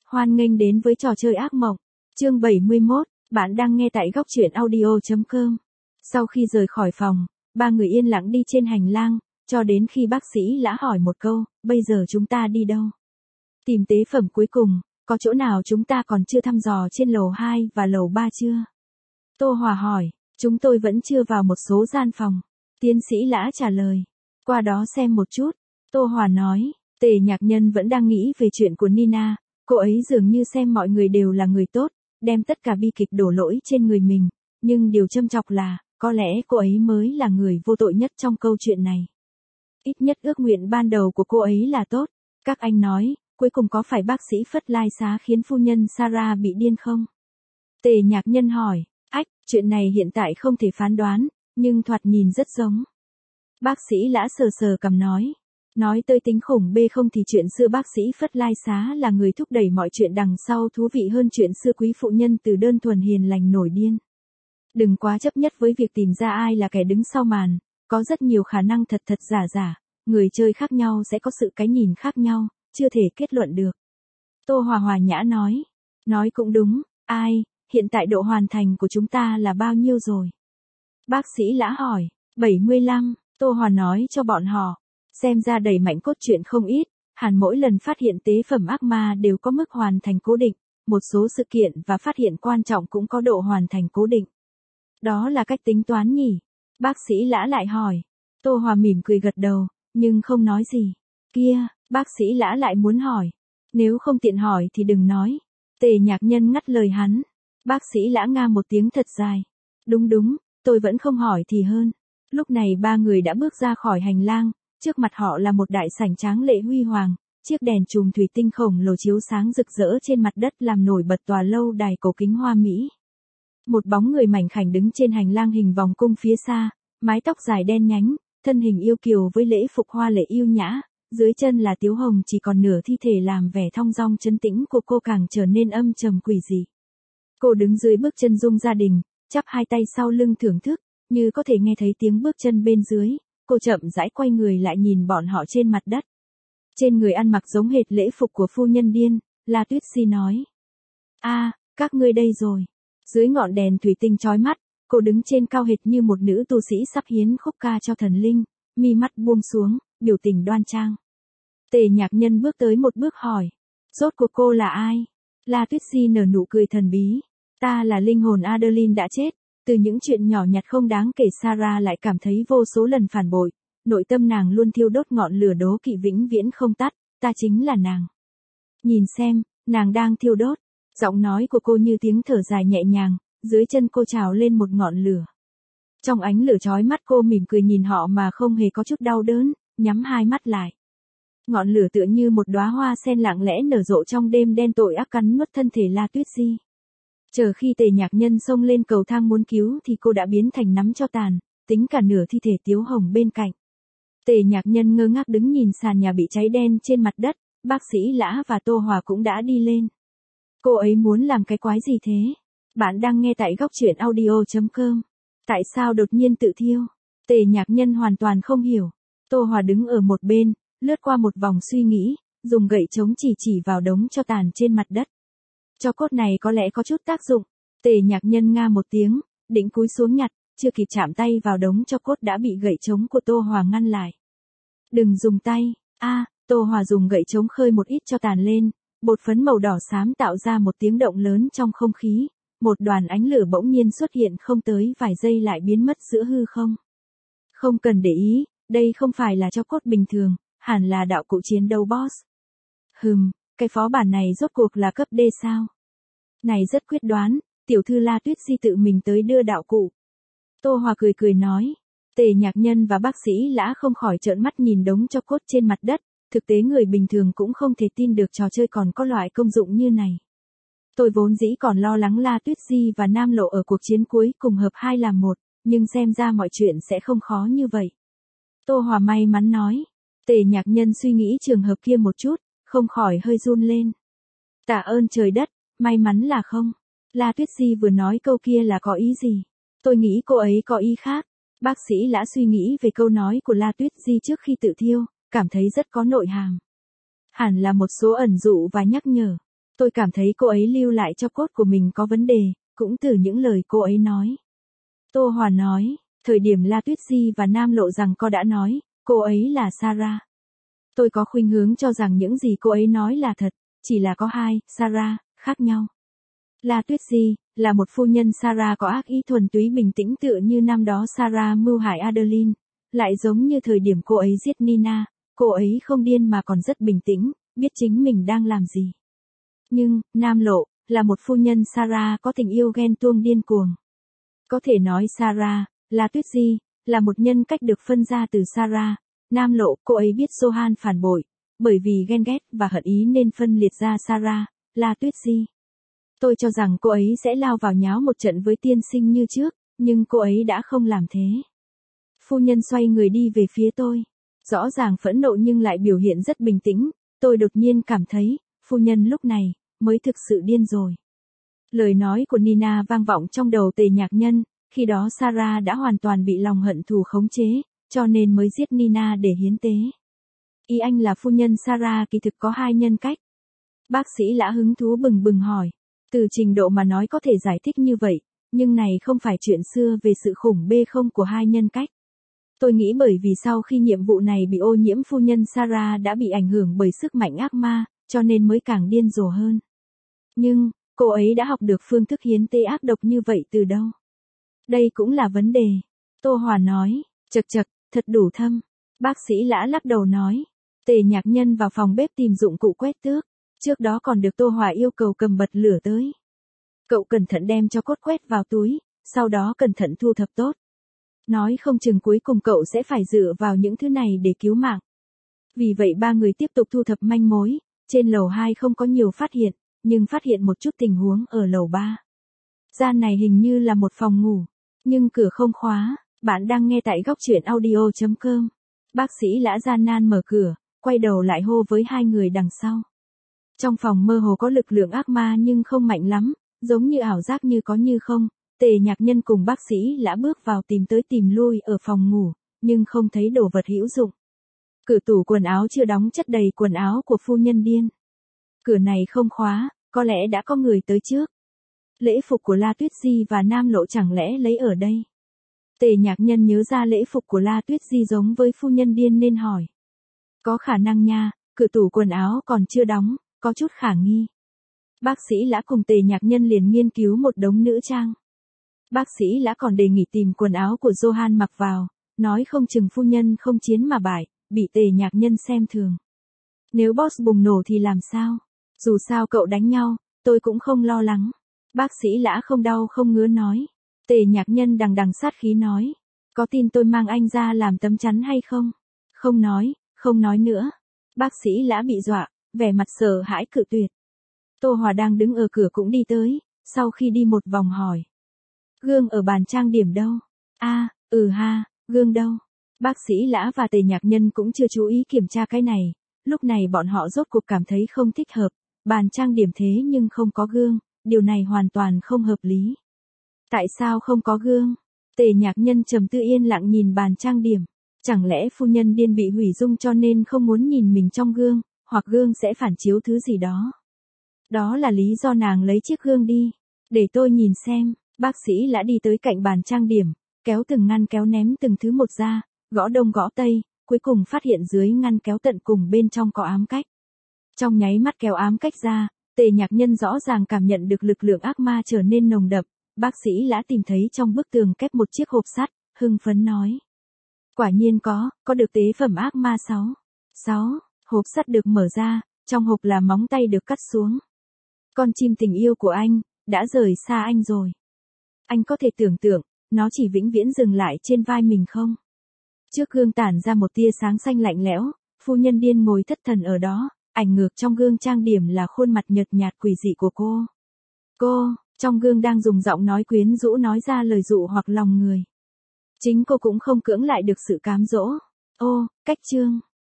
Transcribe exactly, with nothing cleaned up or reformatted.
Hoan nghênh đến với trò chơi ác mộng. Chương bảy mươi mốt, bạn đang nghe tại góc truyện audio chấm com. Sau khi rời khỏi phòng, ba người yên lặng đi trên hành lang, cho đến khi bác sĩ Lã hỏi một câu, bây giờ chúng ta đi đâu? Tìm tế phẩm cuối cùng, có chỗ nào chúng ta còn chưa thăm dò trên lầu hai và lầu ba chưa? Tô Hòa hỏi, chúng tôi vẫn chưa vào một số gian phòng. Tiến sĩ Lã trả lời, qua đó xem một chút. Tô Hòa nói, Tề Nhạc Nhân vẫn đang nghĩ về chuyện của Nina, cô ấy dường như xem mọi người đều là người tốt, đem tất cả bi kịch đổ lỗi trên người mình, nhưng điều châm chọc là, có lẽ cô ấy mới là người vô tội nhất trong câu chuyện này. Ít nhất ước nguyện ban đầu của cô ấy là tốt. Các anh nói, cuối cùng có phải bác sĩ phất lai xá khiến phu nhân Sarah bị điên không? Tề Nhạc Nhân hỏi, ách, chuyện này hiện tại không thể phán đoán, nhưng thoạt nhìn rất giống. Bác sĩ Lã sờ sờ cằm nói, nói tới tính khủng bê không thì chuyện xưa bác sĩ phất lai xá là người thúc đẩy mọi chuyện đằng sau thú vị hơn chuyện xưa quý phụ nhân từ đơn thuần hiền lành nổi điên. Đừng quá chấp nhất với việc tìm ra ai là kẻ đứng sau màn, có rất nhiều khả năng thật thật giả giả, người chơi khác nhau sẽ có sự cái nhìn khác nhau, chưa thể kết luận được. Tô Hòa hòa nhã nói, nói cũng đúng, ai, hiện tại độ hoàn thành của chúng ta là bao nhiêu rồi? Bác sĩ Lã hỏi, bảy mươi lăm, Tô Hòa nói cho bọn họ, xem ra đẩy mạnh cốt truyện không ít, hẳn mỗi lần phát hiện tế phẩm ác ma đều có mức hoàn thành cố định, một số sự kiện và phát hiện quan trọng cũng có độ hoàn thành cố định. Đó là cách tính toán nhỉ? Bác sĩ Lã lại hỏi. Tô Hòa mỉm cười gật đầu, nhưng không nói gì. Kia, bác sĩ Lã lại muốn hỏi. Nếu không tiện hỏi thì đừng nói. Tề Nhạc Nhân ngắt lời hắn. Bác sĩ Lã nga một tiếng thật dài. Đúng đúng, tôi vẫn không hỏi thì hơn. Lúc này ba người đã bước ra khỏi hành lang, trước mặt họ là một đại sảnh tráng lệ huy hoàng, chiếc đèn chùm thủy tinh khổng lồ chiếu sáng rực rỡ trên mặt đất làm nổi bật tòa lâu đài cổ kính hoa mỹ. Một bóng người mảnh khảnh đứng trên hành lang hình vòng cung phía xa, mái tóc dài đen nhánh, thân hình yêu kiều với lễ phục hoa lệ yêu nhã, dưới chân là Tiếu Hồng chỉ còn nửa thi thể làm vẻ thong dong trấn tĩnh của cô càng trở nên âm trầm quỷ dị. Cô đứng dưới bước chân Dung Gia Đình, chắp hai tay sau lưng thưởng thức, như có thể nghe thấy tiếng bước chân bên dưới, cô chậm rãi quay người lại nhìn bọn họ trên mặt đất. Trên người ăn mặc giống hệt lễ phục của phu nhân điên, La Tuyết Si nói. A, các ngươi đây rồi. Dưới ngọn đèn thủy tinh chói mắt, cô đứng trên cao hệt như một nữ tu sĩ sắp hiến khúc ca cho thần linh, mi mắt buông xuống, biểu tình đoan trang. Tề Nhạc Nhân bước tới một bước hỏi, rốt cuộc cô là ai? La Tuyết Si nở nụ cười thần bí, ta là linh hồn Adeline đã chết, từ những chuyện nhỏ nhặt không đáng kể Sarah lại cảm thấy vô số lần phản bội, nội tâm nàng luôn thiêu đốt ngọn lửa đố kỵ vĩnh viễn không tắt, ta chính là nàng. Nhìn xem, nàng đang thiêu đốt. Giọng nói của cô như tiếng thở dài nhẹ nhàng, dưới chân cô trào lên một ngọn lửa. Trong ánh lửa chói mắt cô mỉm cười nhìn họ mà không hề có chút đau đớn, nhắm hai mắt lại. Ngọn lửa tựa như một đóa hoa sen lặng lẽ nở rộ trong đêm đen tội ác cắn nuốt thân thể La Tuyết Si. Chờ khi Tề Nhạc Nhân xông lên cầu thang muốn cứu thì cô đã biến thành nắm tro tàn, tính cả nửa thi thể Tiếu Hồng bên cạnh. Tề Nhạc Nhân ngơ ngác đứng nhìn sàn nhà bị cháy đen trên mặt đất, bác sĩ Lã và Tô Hòa cũng đã đi lên. Cô ấy muốn làm cái quái gì thế? Bạn đang nghe tại góc truyện audio chấm com. Tại sao đột nhiên tự thiêu? Tề Nhạc Nhân hoàn toàn không hiểu. Tô Hòa đứng ở một bên, lướt qua một vòng suy nghĩ, dùng gậy chống chỉ chỉ vào đống tro tàn trên mặt đất. Tro cốt này có lẽ có chút tác dụng. Tề Nhạc Nhân nga một tiếng, định cúi xuống nhặt, chưa kịp chạm tay vào đống tro cốt đã bị gậy chống của Tô Hòa ngăn lại. Đừng dùng tay. A, Tô Hòa dùng gậy chống khơi một ít tro tàn lên. Bột phấn màu đỏ xám tạo ra một tiếng động lớn trong không khí, một đoàn ánh lửa bỗng nhiên xuất hiện không tới vài giây lại biến mất giữa hư không. Không cần để ý, đây không phải là tro cốt bình thường, hẳn là đạo cụ chiến đấu boss. Hừm, cái phó bản này rốt cuộc là cấp D sao? Này rất quyết đoán, tiểu thư La Tuyết Si tự mình tới đưa đạo cụ. Tô Hòa cười cười nói, Tề Nhạc Nhân và bác sĩ Lã không khỏi trợn mắt nhìn đống tro cốt trên mặt đất. Thực tế người bình thường cũng không thể tin được trò chơi còn có loại công dụng như này. Tôi vốn dĩ còn lo lắng La Tuyết Si và Nam Lộ ở cuộc chiến cuối cùng hợp hai làm một, nhưng xem ra mọi chuyện sẽ không khó như vậy. Tô Hòa may mắn nói. Tề Nhạc Nhân suy nghĩ trường hợp kia một chút, không khỏi hơi run lên. Tạ ơn trời đất, may mắn là không. La Tuyết Si vừa nói câu kia là có ý gì? Tôi nghĩ cô ấy có ý khác. Bác sĩ Lã suy nghĩ về câu nói của La Tuyết Si trước khi tự thiêu. Cảm thấy rất có nội hàm. Hẳn là một số ẩn dụ và nhắc nhở. Tôi cảm thấy cô ấy lưu lại cho cốt của mình có vấn đề, cũng từ những lời cô ấy nói. Tô Hòa nói, thời điểm La Tuyết Di và Nam Lộ rằng cô đã nói, cô ấy là Sarah. Tôi có khuynh hướng cho rằng những gì cô ấy nói là thật, chỉ là có hai, Sarah, khác nhau. La Tuyết Di, là một phu nhân Sarah có ác ý thuần túy bình tĩnh tựa như năm đó Sarah mưu hại Adeline, lại giống như thời điểm cô ấy giết Nina, cô ấy không điên mà còn rất bình tĩnh, biết chính mình đang làm gì. Nhưng, Nam Lộ, là một phu nhân Sarah có tình yêu ghen tuông điên cuồng. Có thể nói Sarah, La Tuyết Di, là một nhân cách được phân ra từ Sarah. Nam Lộ, cô ấy biết Johan phản bội, bởi vì ghen ghét và hận ý nên phân liệt ra Sarah, La Tuyết Di. Tôi cho rằng cô ấy sẽ lao vào nháo một trận với tiên sinh như trước, nhưng cô ấy đã không làm thế. Phu nhân xoay người đi về phía tôi. Rõ ràng phẫn nộ nhưng lại biểu hiện rất bình tĩnh, tôi đột nhiên cảm thấy, phu nhân lúc này, mới thực sự điên rồi. Lời nói của Nina vang vọng trong đầu Tề Nhạc Nhân, khi đó Sarah đã hoàn toàn bị lòng hận thù khống chế, cho nên mới giết Nina để hiến tế. Ý anh là phu nhân Sarah kỳ thực có hai nhân cách. Bác sĩ Lã hứng thú bừng bừng hỏi. Từ trình độ mà nói có thể giải thích như vậy, nhưng này không phải chuyện xưa về sự khủng bê không của hai nhân cách. Tôi nghĩ bởi vì sau khi nhiệm vụ này bị ô nhiễm phu nhân Sarah đã bị ảnh hưởng bởi sức mạnh ác ma, cho nên mới càng điên rồ hơn. Nhưng, cô ấy đã học được phương thức hiến tế ác độc như vậy từ đâu? Đây cũng là vấn đề. Tô Hòa nói, chật chật, thật đủ thâm. Bác sĩ Lã lắc đầu nói. Tề Nhạc Nhân vào phòng bếp tìm dụng cụ quét tước. Trước đó còn được Tô Hòa yêu cầu cầm bật lửa tới. Cậu cẩn thận đem cho cốt quét vào túi, sau đó cẩn thận thu thập tốt. Nói không chừng cuối cùng cậu sẽ phải dựa vào những thứ này để cứu mạng. Vì vậy ba người tiếp tục thu thập manh mối, trên lầu hai không có nhiều phát hiện, nhưng phát hiện một chút tình huống ở lầu ba. Gian này hình như là một phòng ngủ, nhưng cửa không khóa. Bạn đang nghe tại góc truyện audio chấm com. Bác sĩ Lã gian nan mở cửa, quay đầu lại hô với hai người đằng sau. Trong phòng mơ hồ có lực lượng ác ma nhưng không mạnh lắm, giống như ảo giác như có như không. Tề Nhạc Nhân cùng bác sĩ Lã bước vào tìm tới tìm lui ở phòng ngủ, nhưng không thấy đồ vật hữu dụng. Cửa tủ quần áo chưa đóng chất đầy quần áo của phu nhân điên. Cửa này không khóa, có lẽ đã có người tới trước. Lễ phục của La Tuyết Di và Nam Lộ chẳng lẽ lấy ở đây? Tề Nhạc Nhân nhớ ra lễ phục của La Tuyết Di giống với phu nhân điên nên hỏi. Có khả năng nha, cửa tủ quần áo còn chưa đóng, có chút khả nghi. Bác sĩ Lã cùng Tề Nhạc Nhân liền nghiên cứu một đống nữ trang. Bác sĩ Lã còn đề nghị tìm quần áo của Johan mặc vào, nói không chừng phu nhân không chiến mà bại, bị Tề Nhạc Nhân xem thường. Nếu boss bùng nổ thì làm sao? Dù sao cậu đánh nhau, tôi cũng không lo lắng. Bác sĩ Lã không đau không ngứa nói. Tề Nhạc Nhân đằng đằng sát khí nói. Có tin tôi mang anh ra làm tấm chắn hay không? Không nói, không nói nữa. Bác sĩ Lã bị dọa, vẻ mặt sợ hãi cự tuyệt. Tô Hòa đang đứng ở cửa cũng đi tới, sau khi đi một vòng hỏi. Gương ở bàn trang điểm đâu? A, à, ừ ha, gương đâu? Bác sĩ Lã và Tề Nhạc Nhân cũng chưa chú ý kiểm tra cái này, lúc này bọn họ rốt cuộc cảm thấy không thích hợp, bàn trang điểm thế nhưng không có gương, điều này hoàn toàn không hợp lý. Tại sao không có gương? Tề Nhạc Nhân trầm tư yên lặng nhìn bàn trang điểm, chẳng lẽ phu nhân điên bị hủy dung cho nên không muốn nhìn mình trong gương, hoặc gương sẽ phản chiếu thứ gì đó. Đó là lý do nàng lấy chiếc gương đi, để tôi nhìn xem. Bác sĩ Lã đi tới cạnh bàn trang điểm, kéo từng ngăn kéo ném từng thứ một ra, gõ đông gõ tây, cuối cùng phát hiện dưới ngăn kéo tận cùng bên trong có ám cách. Trong nháy mắt kéo ám cách ra, Tề Nhạc Nhân rõ ràng cảm nhận được lực lượng ác ma trở nên nồng đậm, bác sĩ Lã tìm thấy trong bức tường kép một chiếc hộp sắt, hưng phấn nói. Quả nhiên có, có được tế phẩm ác ma sáu. sáu, hộp sắt được mở ra, trong hộp là móng tay được cắt xuống. Con chim tình yêu của anh, đã rời xa anh rồi. Anh có thể tưởng tượng, nó chỉ vĩnh viễn dừng lại trên vai mình không? Trước gương tản ra một tia sáng xanh lạnh lẽo, phu nhân điên ngồi thất thần ở đó, ảnh ngược trong gương trang điểm là khuôn mặt nhợt nhạt quỷ dị của cô. Cô, trong gương đang dùng giọng nói quyến rũ nói ra lời dụ hoặc lòng người. Chính cô cũng không cưỡng lại được sự cám dỗ. Ô, cách chương.